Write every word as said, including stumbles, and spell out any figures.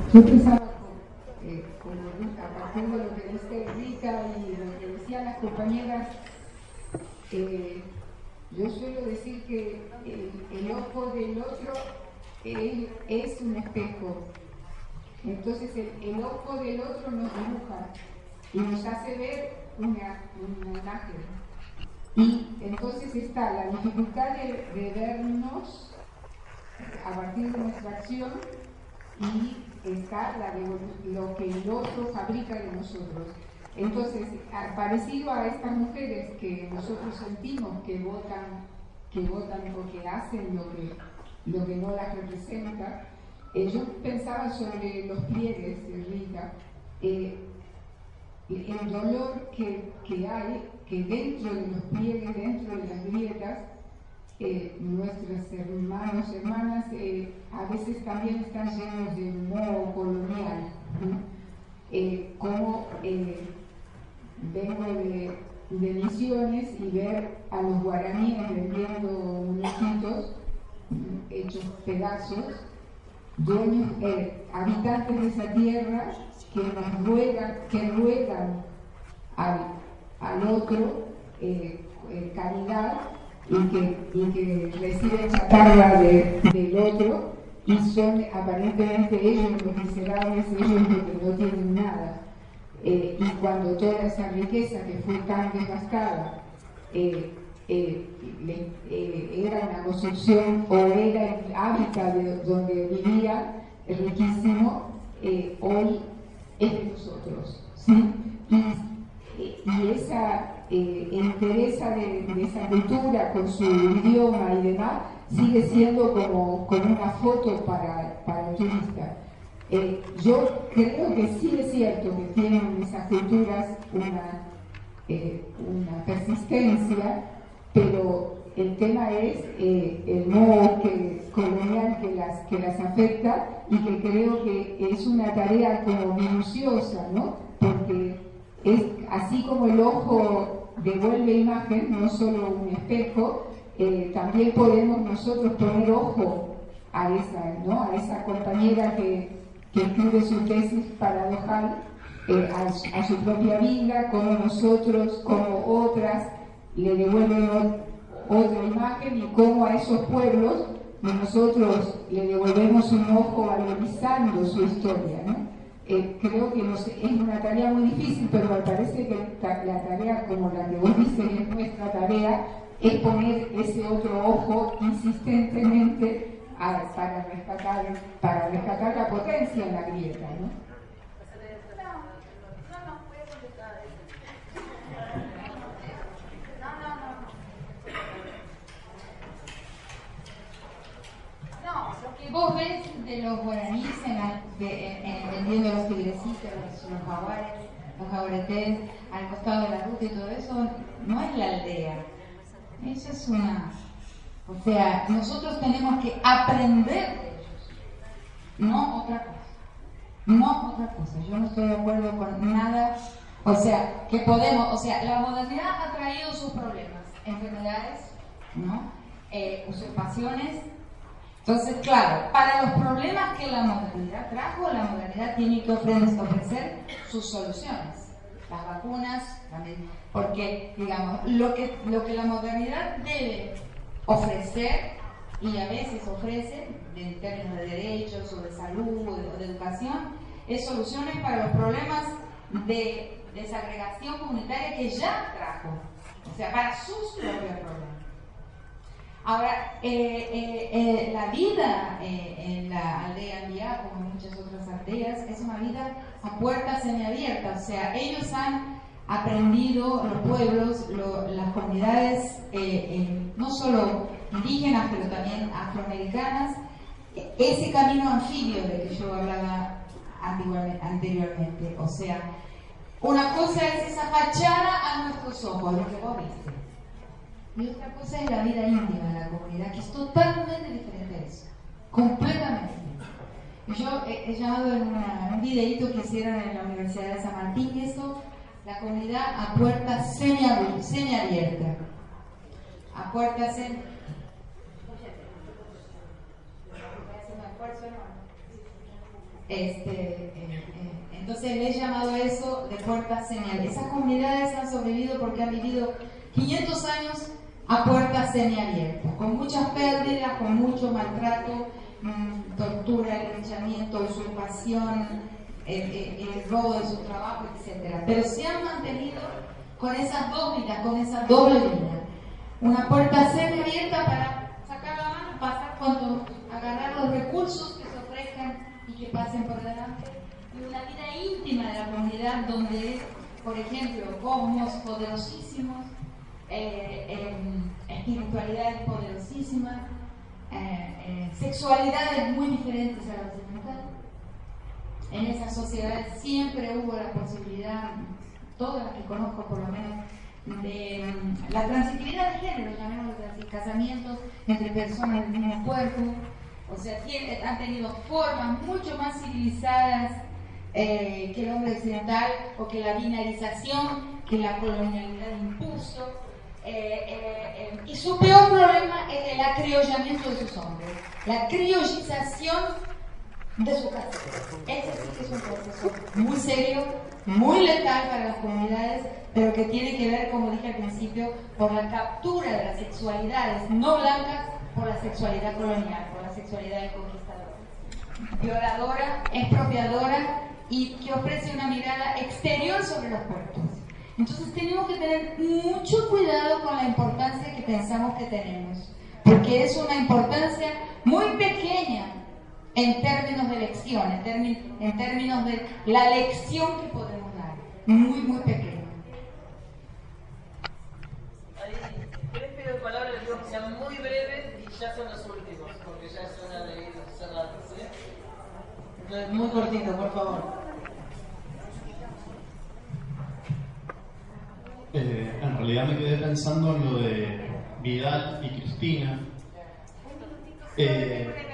Yo pensaba, eh, como, a partir de lo que dice Rita y lo que decían las compañeras, eh, yo suelo decir que el, el ojo del otro él, es un espejo. Entonces el, el ojo del otro nos dibuja y nos hace ver una, una imagen. Y entonces está la dificultad de, de vernos a partir de nuestra acción, y está la de lo que el otro fabrica de nosotros. Entonces, parecido a estas mujeres que nosotros sentimos que votan, que votan porque hacen lo que, lo que no las representa, eh, yo pensaba sobre los pliegues, Rita, eh, el dolor que, que hay, que dentro de los pliegues, dentro de las grietas, Eh, nuestros hermanos, hermanas, eh, a veces también están llenos de moho colonial, ¿no? Eh, como eh, vengo de, de Misiones y ver a los guaraníes vendiendo muñequitos hechos pedazos, dueños, eh, habitantes de esa tierra que nos ruegan, que ruegan al, al otro eh, eh, caridad, y que, y que reciben chatarra de, del otro, y son aparentemente ellos los miserables, ellos los que no tienen nada. Eh, y cuando toda esa riqueza que fue tan devastada eh, eh, le, eh, era una construcción o era el hábitat de donde vivía el riquísimo, eh, hoy es de nosotros, ¿sí? Y, y esa eh, entereza de, de esa cultura con su idioma y demás sigue siendo como, como una foto para, para el turista. Eh, yo creo que sí es cierto que tienen esas culturas una, eh, una persistencia, pero el tema es eh, el modo que, colonial que las, que las afecta, y que creo que es una tarea como minuciosa, ¿no? Porque es así como el ojo devuelve imagen, no solo un espejo, eh, también podemos nosotros poner ojo a esa, ¿no? A esa compañera que, que escribe su tesis paradojal, eh, a, a su propia vida, como nosotros, como otras, le devuelven otra imagen, y como a esos pueblos nosotros le devolvemos un ojo valorizando su historia, ¿no? Eh, creo que nos, es una tarea muy difícil, pero me parece que ta, la tarea, como la que vos dices, es nuestra tarea, es poner ese otro ojo insistentemente a, para, rescatar, para rescatar la potencia en la grieta, ¿no? Vos ves de los guaraníes en la, de, en, en, vendiendo los tigrecitos, los, los jaguares, los jaguaretés, al costado de la ruta y todo eso, no es la aldea. Eso es una... O sea, nosotros tenemos que aprender de ellos, no otra cosa. No otra cosa. Yo no estoy de acuerdo con nada. O sea, que podemos... O sea, la modernidad ha traído sus problemas. Enfermedades, ¿no? Eh, usurpaciones. Entonces, claro, para los problemas que la modernidad trajo, la modernidad tiene que ofrecer sus soluciones. Las vacunas, también, porque, digamos, lo que, lo que la modernidad debe ofrecer, y a veces ofrece, en términos de derechos, o de salud, o de, o de educación, es soluciones para los problemas de desagregación comunitaria que ya trajo, o sea, para sus propios problemas. Ahora, eh, eh, eh, la vida eh, en la aldea Ambiá, como en muchas otras aldeas, es una vida a puertas semiabiertas. O sea, ellos han aprendido, los pueblos, lo, las comunidades, eh, eh, no solo indígenas, pero también afroamericanas, ese camino anfibio del que yo hablaba anteriormente. O sea, una cosa es esa fachada a nuestros ojos, lo que vos viste. Y otra cosa es la vida íntima de la comunidad, que es totalmente diferente a eso, completamente. Yo he, he llamado en una, un videíto que hicieron en la Universidad de San Martín, eso, la comunidad a puerta semiabierta, semi a puerta semi. Este, eh, eh, entonces le he llamado a eso de puerta señal. Esas comunidades han sobrevivido porque han vivido quinientos años a puertas semiabiertas, con muchas pérdidas, con mucho maltrato, mmm, tortura, linchamiento, usurpación, el, el, el robo de su trabajo, etcétera. Pero se han mantenido con esas dos vidas, con esa doble vida. Una puerta semiabierta para sacar la mano, pasar cuando agarrar los recursos que se ofrezcan y que pasen por delante. Y una vida íntima de la comunidad donde, por ejemplo, cosmos poderosísimos, eh, eh, espiritualidades poderosísimas, eh, eh, sexualidades muy diferentes a las occidentales. En esas sociedades siempre hubo la posibilidad, todas las que conozco por lo menos, de um, la transitividad de género, llamémoslo así, casamientos entre personas del mismo cuerpo. O sea, tiene, han tenido formas mucho más civilizadas eh, que el hombre occidental, o que la binarización que la colonialidad impuso. Eh, eh, eh, y su peor problema es el acriollamiento de sus hombres, la criollización de su casa. Ese sí que es un proceso muy serio, muy letal para las comunidades, pero que tiene que ver, como dije al principio, por la captura de las sexualidades no blancas por la sexualidad colonial, por la sexualidad del conquistador, violadora, expropiadora, y que ofrece una mirada exterior sobre los puertos. Entonces tenemos que tener mucho cuidado con la importancia que pensamos que tenemos, porque es una importancia muy pequeña en términos de lección, en, termi en términos de la lección que podemos dar, muy, muy pequeña. Yo les pido palabras, les digo que sean muy breves y ya son los últimos, porque ya es hora de ir cerrando, ¿sí? Entonces, muy cortito, por favor. Eh, en realidad me quedé pensando en lo de Vidal y Cristina. Eh,